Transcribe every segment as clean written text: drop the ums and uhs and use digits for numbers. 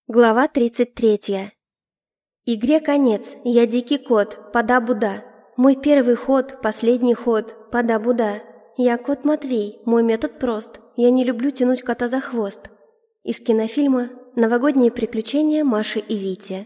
Глава 33. Игре конец, я дикий кот, пода-буда. Мой первый ход, последний ход, пода-буда. Я кот Матвей, мой метод прост, я не люблю тянуть кота за хвост. Из кинофильма «Новогодние приключения Маши и Вити».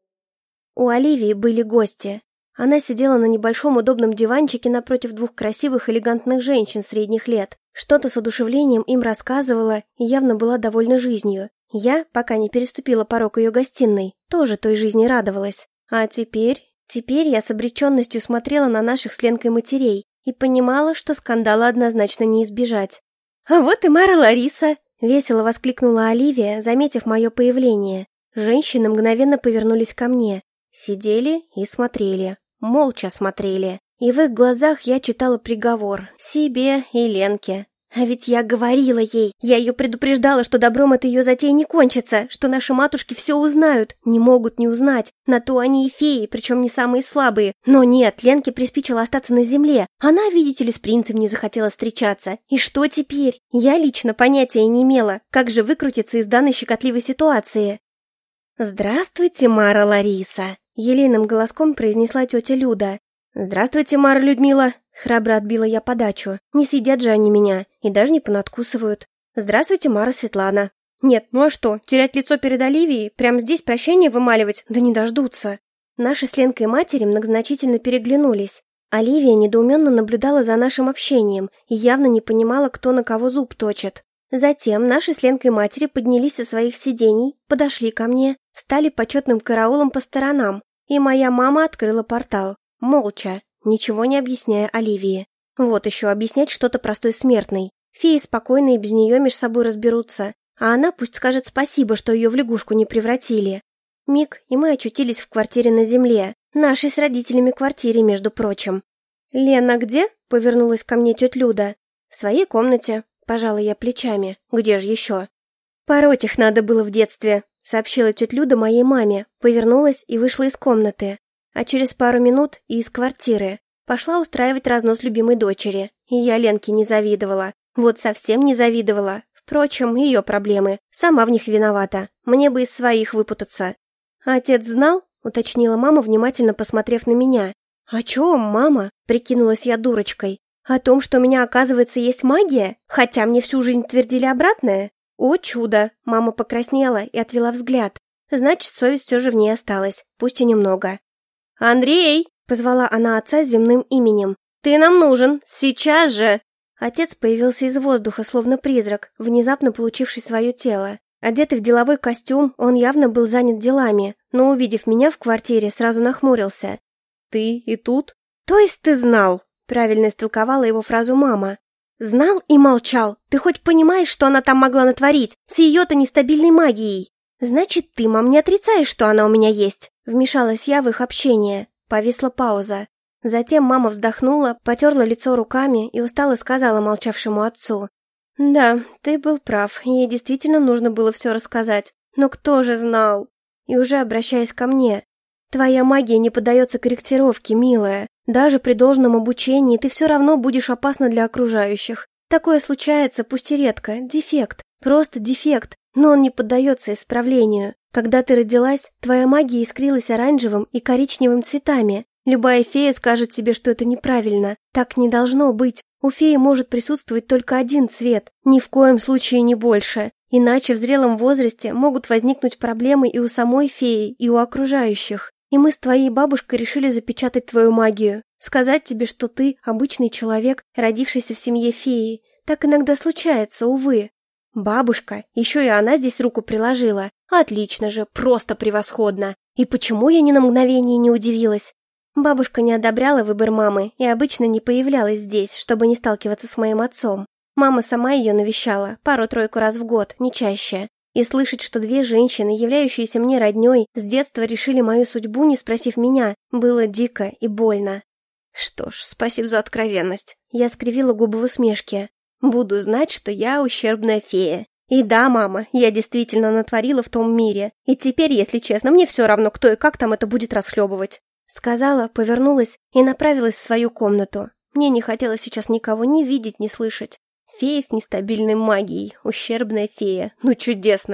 У Оливии были гости. Она сидела на небольшом удобном диванчике напротив двух красивых элегантных женщин средних лет. Что-то с одушевлением им рассказывала и явно была довольна жизнью. Я, пока не переступила порог ее гостиной, тоже той жизни радовалась. А теперь я с обреченностью смотрела на наших с Ленкой матерей и понимала, что скандала однозначно не избежать. «А вот и Мара Лариса!» — весело воскликнула Оливия, заметив мое появление. Женщины мгновенно повернулись ко мне. Сидели и смотрели, молча смотрели. И в их глазах я читала приговор себе и Ленке. А ведь я говорила ей, я ее предупреждала, что добром от ее затеи не кончится, что наши матушки все узнают, не могут не узнать. На то они и феи, причем не самые слабые. Но нет, Ленке приспичило остаться на земле. Она, видите ли, с принцем не захотела встречаться. И что теперь? Я лично понятия не имела, как же выкрутиться из данной щекотливой ситуации. «Здравствуйте, Мара Лариса», — елейным голоском произнесла тетя Люда. «Здравствуйте, Мара Людмила», — храбро отбила я подачу. «Не съедят же они меня и даже не понадкусывают. Здравствуйте, Мара Светлана». «Нет, ну а что, терять лицо перед Оливией? Прямо здесь прощение вымаливать? Да не дождутся». Наши с Ленкой матери многозначительно переглянулись. Оливия недоуменно наблюдала за нашим общением и явно не понимала, кто на кого зуб точит. Затем наши с Ленкой матери поднялись со своих сидений, подошли ко мне, встали почетным караулом по сторонам, и моя мама открыла портал. Молча, ничего не объясняя Оливии. Вот еще объяснять что-то простой смертной. Феи спокойно и без нее между собой разберутся, а она пусть скажет спасибо, что ее в лягушку не превратили. Миг, и мы очутились в квартире на земле, нашей с родителями квартире, между прочим. «Лена где?» — повернулась ко мне тетя Люда. «В своей комнате», — пожала я плечами. «Где же еще?» «Пороть их надо было в детстве», — сообщила тетя Люда моей маме, повернулась и вышла из комнаты. А через пару минут и из квартиры. Пошла устраивать разнос любимой дочери. И я Ленке не завидовала. Вот совсем не завидовала. Впрочем, ее проблемы. Сама в них виновата. Мне бы из своих выпутаться. «Отец знал?» — уточнила мама, внимательно посмотрев на меня. «О чем, мама?» — прикинулась я дурочкой. «О том, что у меня, оказывается, есть магия? Хотя мне всю жизнь твердили обратное?» «О, чудо!» — мама покраснела и отвела взгляд. «Значит, совесть все же в ней осталась, пусть и немного». «Андрей!» — позвала она отца с земным именем. «Ты нам нужен! Сейчас же!» Отец появился из воздуха, словно призрак, внезапно получивший свое тело. Одетый в деловой костюм, он явно был занят делами, но, увидев меня в квартире, сразу нахмурился. «Ты и тут?» «То есть ты знал?» — правильно истолковала его фразу мама. «Знал и молчал. Ты хоть понимаешь, что она там могла натворить? С ее-то нестабильной магией?» «Значит, ты, мам, не отрицаешь, что она у меня есть?» Вмешалась я в их общение. Повисла пауза. Затем мама вздохнула, потерла лицо руками и устало сказала молчавшему отцу. «Да, ты был прав, ей действительно нужно было все рассказать. Но кто же знал?» И уже обращаясь ко мне. «Твоя магия не поддается корректировке, милая. Даже при должном обучении ты все равно будешь опасна для окружающих. Такое случается, пусть и редко, дефект, просто дефект. Но он не поддается исправлению. Когда ты родилась, твоя магия искрилась оранжевым и коричневым цветами. Любая фея скажет тебе, что это неправильно. Так не должно быть. У феи может присутствовать только один цвет, ни в коем случае не больше. Иначе в зрелом возрасте могут возникнуть проблемы и у самой феи, и у окружающих. И мы с твоей бабушкой решили запечатать твою магию. Сказать тебе, что ты обычный человек, родившийся в семье феи. Так иногда случается, увы. Бабушка, еще и она здесь руку приложила. Отлично же, просто превосходно. И почему я ни на мгновение не удивилась? Бабушка не одобряла выбор мамы и обычно не появлялась здесь, чтобы не сталкиваться с моим отцом. Мама сама ее навещала, пару-тройку раз в год, не чаще. И слышать, что две женщины, являющиеся мне родней, с детства решили мою судьбу, не спросив меня, было дико и больно. Что ж, спасибо за откровенность. Я скривила губы в усмешке. Буду знать, что я ущербная фея. И да, мама, я действительно натворила в том мире. И теперь, если честно, мне все равно, кто и как там это будет расхлебывать. Сказала, повернулась и направилась в свою комнату. Мне не хотелось сейчас никого ни видеть, ни слышать. Фея с нестабильной магией, ущербная фея. Ну чудесно же.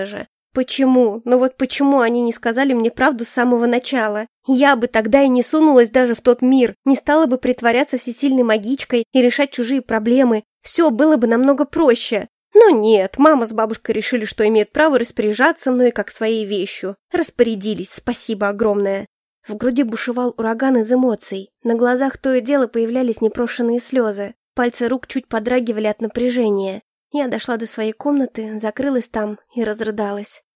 Почему? Ну вот почему они не сказали мне правду с самого начала? Я бы тогда и не сунулась даже в тот мир, не стала бы притворяться всесильной магичкой и решать чужие проблемы. Все было бы намного проще. Но нет, мама с бабушкой решили, что имеют право распоряжаться мной как своей вещью. Распорядились, спасибо огромное. В груди бушевал ураган из эмоций. На глазах то и дело появлялись непрошенные слезы. Пальцы рук чуть подрагивали от напряжения. Я дошла до своей комнаты, закрылась там и разрыдалась.